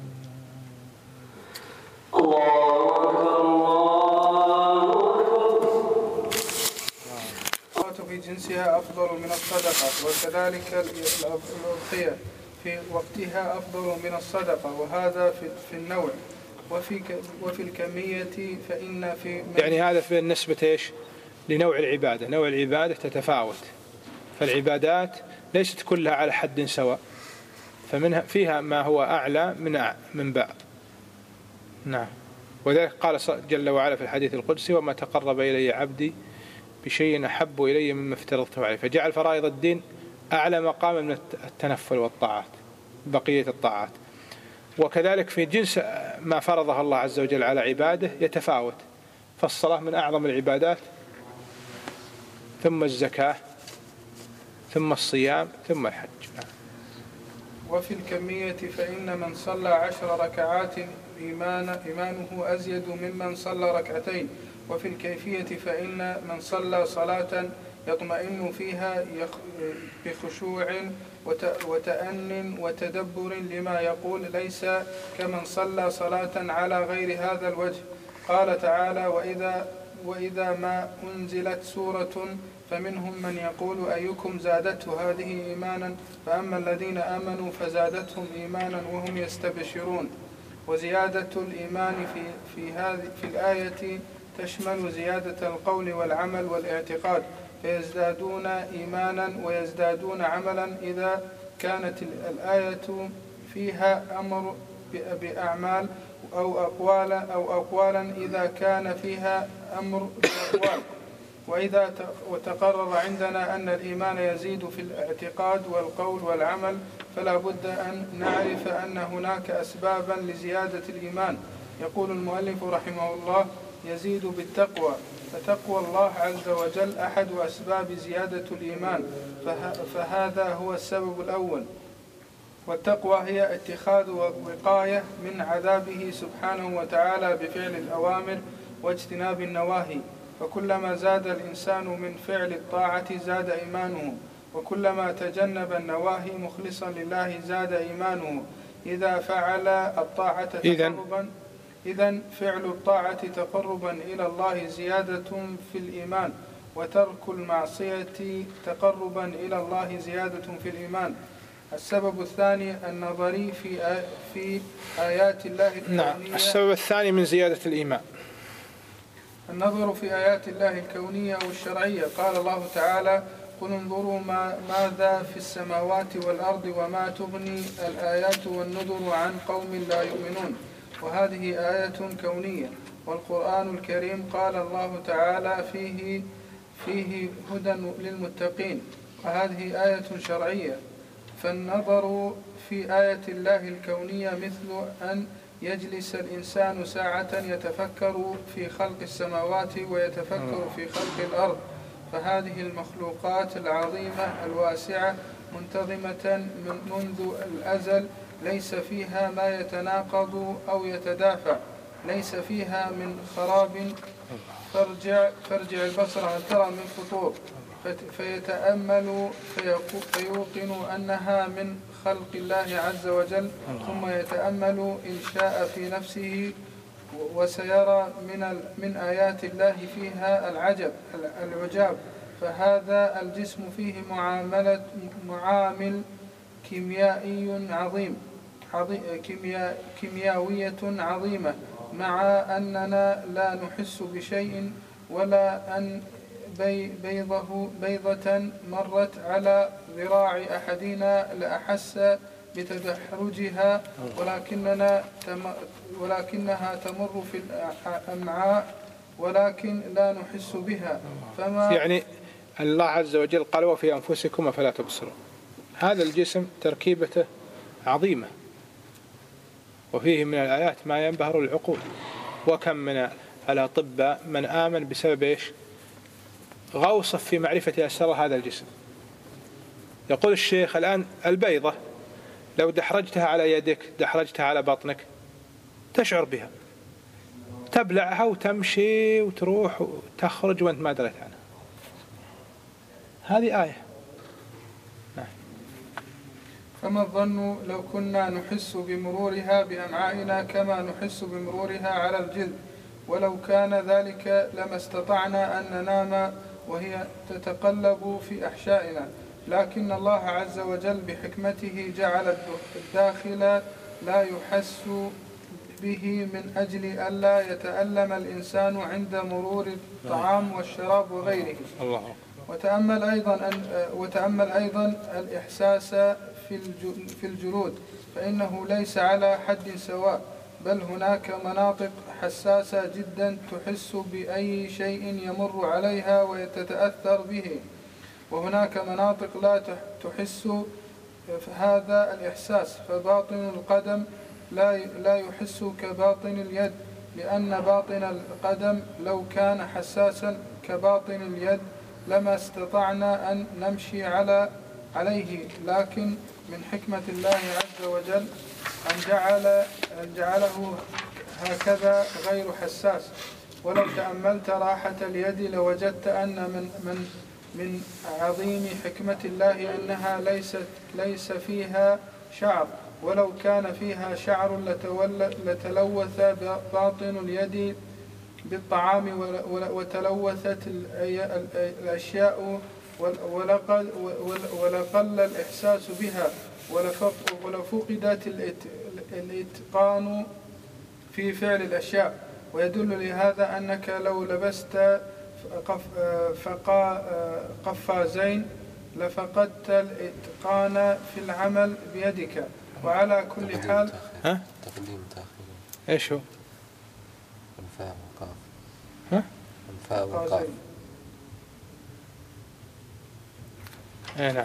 في جنسها أفضل من الصدقة، وكذلك الأضحية في وقتها أفضل من الصدقة، وهذا في النوع. وفي الكمية فإن يعني هذا بالنسبة إيش لنوع العبادة. نوع العبادة تتفاوت، فالعبادات ليست كلها على حد سواء، فيها ما هو أعلى من بعض. نعم. وذلك قال جل وعلا في الحديث القدسي: وما تقرب إلي عبدي بشيء أحب إلي مما افترضته عليه. فجعل فرائض الدين أعلى مقام من التنفل والطاعات، بقية الطاعات. وكذلك في جنس ما فرضه الله عز وجل على عباده يتفاوت، فالصلاة من أعظم العبادات، ثم الزكاة، ثم الصيام، ثم الحج. وفي الكمية فإن من صلى 10 ركعات إيمانه أزيد ممن صلى ركعتين. وفي الكيفية فإن من صلى صلاة يطمئن فيها بخشوع وتأن وتدبر لما يقول، ليس كمن صلى صلاة على غير هذا الوجه. قال تعالى: وإذا ما أنزلت سورة فمنهم من يقول أيكم زادته هذه إيمانا، فأما الذين آمنوا فزادتهم إيمانا وهم يستبشرون. وزيادة الإيمان في الآية تشمل زيادة القول والعمل والاعتقاد، فيزدادون إيمانا ويزدادون عملا إذا كانت الآية فيها أمر بأعمال أو أقوالا إذا كان فيها أمر بأقوال. وإذا وتقرر عندنا أن الإيمان يزيد في الاعتقاد والقول والعمل، فلا بد أن نعرف أن هناك أسبابا لزيادة الإيمان. يقول المؤلف رحمه الله: يزيد بالتقوى، فتقوى الله عز وجل أحد أسباب زيادة الإيمان، فهذا هو السبب الأول. والتقوى هي اتخاذ وقاية من عذابه سبحانه وتعالى بفعل الأوامر واجتناب النواهي. فكلما زاد الإنسان من فعل الطاعة زاد إيمانه، وكلما تجنب النواهي مخلصا لله زاد إيمانه. إذا فعل الطاعة تقربا إذن فعل الطاعة تقربا إلى الله زيادة في الإيمان، وترك المعصية تقربا إلى الله زيادة في الإيمان. السبب الثاني النظري في آيات الله الكونية. نعم. السبب الثاني من زيادة الإيمان النظر في آيات الله الكونية والشرعية. قال الله تعالى: قل انظروا ماذا في السماوات والأرض وما تغني الآيات والنذر عن قوم لا يؤمنون. وهذه آية كونية. والقرآن الكريم قال الله تعالى فيه هدى للمتقين، وهذه آية شرعية. فالنظر في آية الله الكونية مثل أن يجلس الإنسان ساعة يتفكر في خلق السماوات ويتفكر في خلق الأرض. فهذه المخلوقات العظيمة الواسعة منتظمة منذ الأزل، ليس فيها ما يتناقض أو يتدافع، ليس فيها من خراب. فارجع البصر هل ترى من فطور، فيتأمل فيوقن أنها من خلق الله عز وجل، ثم يتأمل إن شاء في نفسه وسيرى من آيات الله فيها العجاب. فهذا الجسم فيه معامل كيميائية عظيمة، مع أننا لا نحس بشيء بيضة مرت على ذراع أحدنا لأحس بتدحرجها ولكنها تمر في الأمعاء ولكن لا نحس بها. يعني الله عز وجل قال وفي أنفسكم أفلا تبصرون. هذا الجسم تركيبته عظيمة، وفيه من الآيات ما ينبهر العقول. وكم من الأطباء من آمن بسبب إيش؟ غوص في معرفة أسرار هذا الجسم. يقول الشيخ الآن البيضة لو دحرجتها على يدك، دحرجتها على بطنك، تشعر بها، تبلعها وتمشي وتروح وتخرج وأنت ما دريت عنها. هذه آية. فما الظن لو كنا نحس بمرورها بأمعائنا كما نحس بمرورها على الجلد؟ ولو كان ذلك لما استطعنا أن ننام وهي تتقلب في أحشائنا، لكن الله عز وجل بحكمته جعل الداخل لا يحس به من أجل ألا يتألم الإنسان عند مرور الطعام والشراب وغيره. الله. وتأمل أيضا الإحساس في الجلود، فإنه ليس على حد سواء، بل هناك مناطق حساسة جدا تحس بأي شيء يمر عليها وتتأثر به، وهناك مناطق لا تحس هذا الإحساس. فباطن القدم لا يحس كباطن اليد، لأن باطن القدم لو كان حساسا كباطن اليد لما استطعنا أن نمشي عليه، لكن من حكمة الله عز وجل أن جعله هكذا غير حساس. ولو تأملت راحة اليد لوجدت أن من عظيم حكمة الله أنها ليس فيها شعر، ولو كان فيها شعر لتلوث باطن اليد بالطعام وتلوثت الأشياء ولقل الإحساس بها ولفقدت الإتقان في فعل الأشياء. ويدل لهذا أنك لو لبست قفازين لفقدت الإتقان في العمل بيدك. وعلى كل حال تقديم تأخير. إيش هو؟ الفاء والقاف. الفاء والقاف. نعم.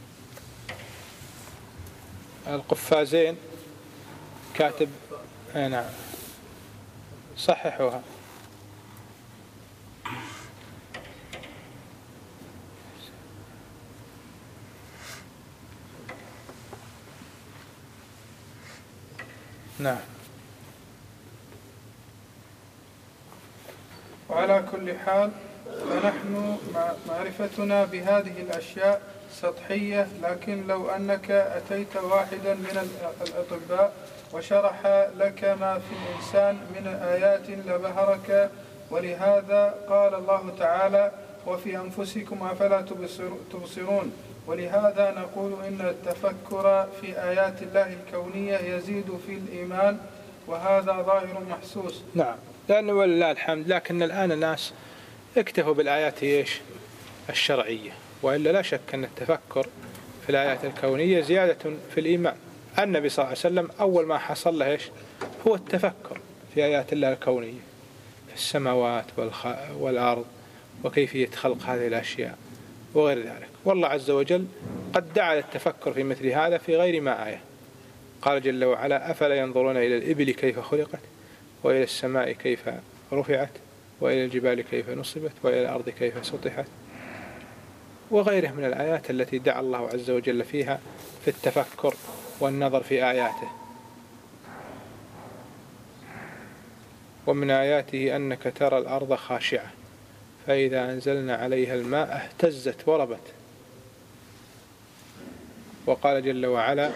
القفازين كاتب. نعم صححوها. نعم. وعلى كل حال فنحن معرفتنا بهذه الأشياء سطحية، لكن لو أنك أتيت واحدا من الأطباء وشرح لك ما في الإنسان من آيات لبهرك. ولهذا قال الله تعالى وفي أنفسكم أفلا تبصرون. ولهذا نقول إن التفكر في آيات الله الكونية يزيد في الإيمان، وهذا ظاهر محسوس. نعم، لأنه ولله الحمد، لكن الآن الناس اكتفوا بالآيات الشرعية، وإلا لا شك أن التفكر في الآيات الكونية زيادة في الإيمان. النبي صلى الله عليه وسلم أول ما حصل له هو التفكر في آيات الله الكونية، في السماوات والأرض وكيفية خلق هذه الأشياء وغير ذلك. والله عز وجل قد دعا للتفكر في مثل هذا في غير ما آية. قال جل وعلا أفلا ينظرون إلى الإبل كيف خلقت وإلى السماء كيف رفعت وإلى الجبال كيف نصبت وإلى الأرض كيف سطحت، وغيره من الآيات التي دعا الله عز وجل فيها في التفكر والنظر في آياته. ومن آياته أنك ترى الأرض خاشعة فإذا أنزلنا عليها الماء اهتزت وربت. وقال جل وعلا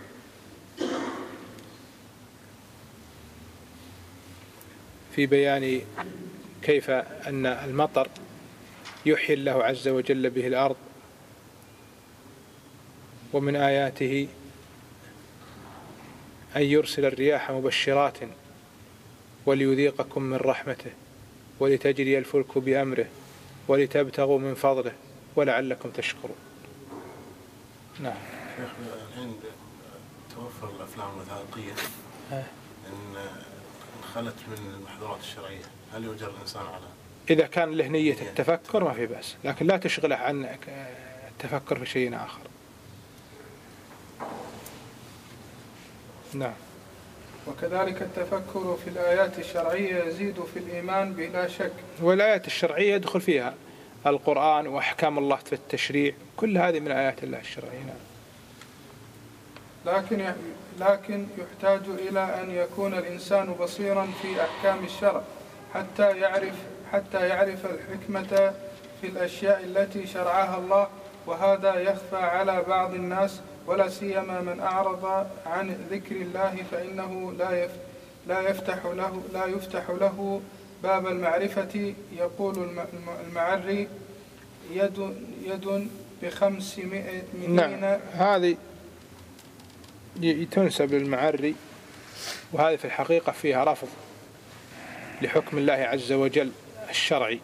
في بيان كيف أن المطر يحيي الله عز وجل به الأرض. ومن آياته أن يرسل الرياح مبشرات وليذيقكم من رحمته ولتجري الفلك بأمره ولتبتغوا من فضله ولعلكم تشكرون. نعم. شيخ الحين توفر الأفلام الوثائقية إن خلت من المحظورات الشرعية، هل يؤجر الإنسان على؟ إذا كان له نية التفكر ما في بأس، لكن لا تشغله عن التفكر في شيء آخر. نعم. وكذلك التفكر في الآيات الشرعية يزيد في الإيمان بلا شك. والآيات الشرعية يدخل فيها القرآن وأحكام الله في التشريع، كل هذه من آيات الله الشرعية. لكن يحتاج إلى أن يكون الإنسان بصيرا في أحكام الشرع حتى يعرف الحكمة في الأشياء التي شرعها الله، وهذا يخفى على بعض الناس، ولا سيما من أعرض عن ذكر الله فإنه لا يفتح له باب المعرفة. يقول المعري: يد ب500. نعم، هذه تنسب للمعري، وهذه في الحقيقة فيها رفض لحكم الله عز وجل الشرعي،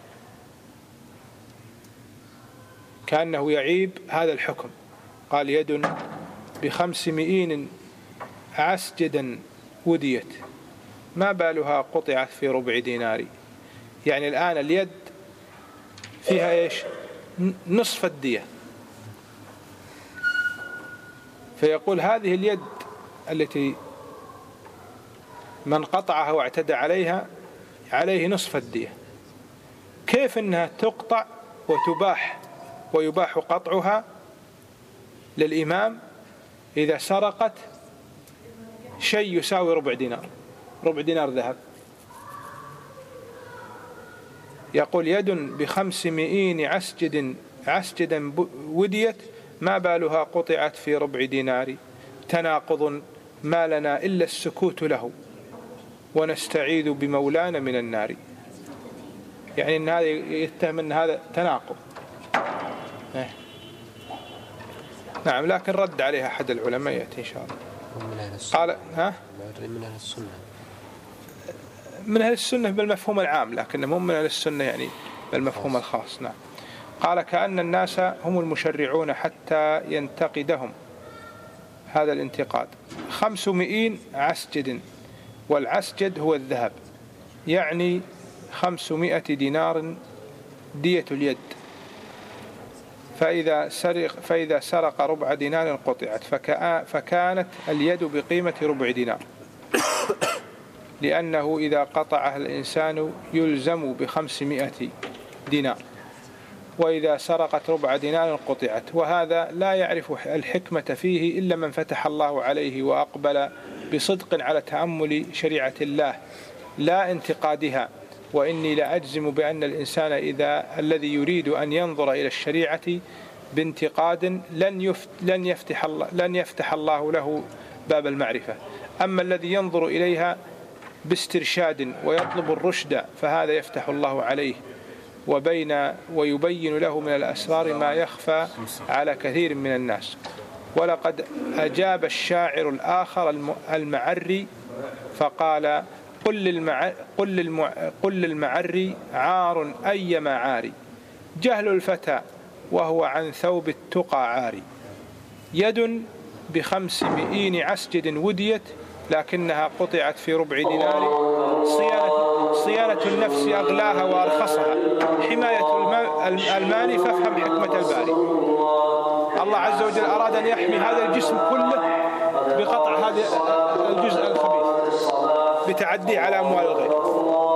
كأنه يعيب هذا الحكم. قال: يد ب500 عسجدا وديت ما بالها قطعت في ربع دينار. يعني الآن اليد فيها إيش؟ نصف الدية. فيقول هذه اليد التي من قطعها واعتدى عليها عليه نصف الدية، كيف أنها تقطع ويباح قطعها للإمام إذا سرقت شيء يساوي ربع دينار ذهب؟ يقول: يد ب500 عسجدا وديت ما بالها قطعت في ربع دينار. تناقض ما لنا إلا السكوت له ونستعيذ بمولانا من النار. يعني إن هذا يتهم أن هذا تناقض. نعم، لكن رد عليها أحد العلماء يأتي إن شاء الله. قال: من أهل السنة بالمفهوم العام، لكن مو من أهل السنة يعني بالمفهوم الخاص. نعم. قال: كأن الناس هم المشرعون حتى ينتقدهم هذا الانتقاد. 500 عسجد، والعسجد هو الذهب، يعني 500 دينار دية اليد. فإذا سرق ربع دينار قطعت، فكانت اليد بقيمة ربع دينار، لأنه إذا قطعها الإنسان يلزم ب500 دينار، وإذا سرقت ربع دينار قطعت. وهذا لا يعرف الحكمة فيه إلا من فتح الله عليه وأقبل بصدق على تأمل شريعة الله لا انتقادها. وإني لأجزم بأن الإنسان الذي يريد أن ينظر إلى الشريعة بانتقاد لن يفتح الله له باب المعرفة. أما الذي ينظر إليها باسترشاد ويطلب الرشد فهذا يفتح الله عليه ويبين له من الأسرار ما يخفى على كثير من الناس. ولقد أجاب الشاعر الآخر المعري فقال: قل للمعري عار أيما عاري، جهل الفتى وهو عن ثوب التقى عاري. يد ب500 عسجد وديت لكنها قطعت في ربع دينار. صيانة النفس أغلاها وأرخصها، حماية المال فافهم حكمة الباري. الله عز وجل أراد أن يحمي هذا الجسم كله بقطع هذا الجزء الخبيث بتعديه على أموال الغير.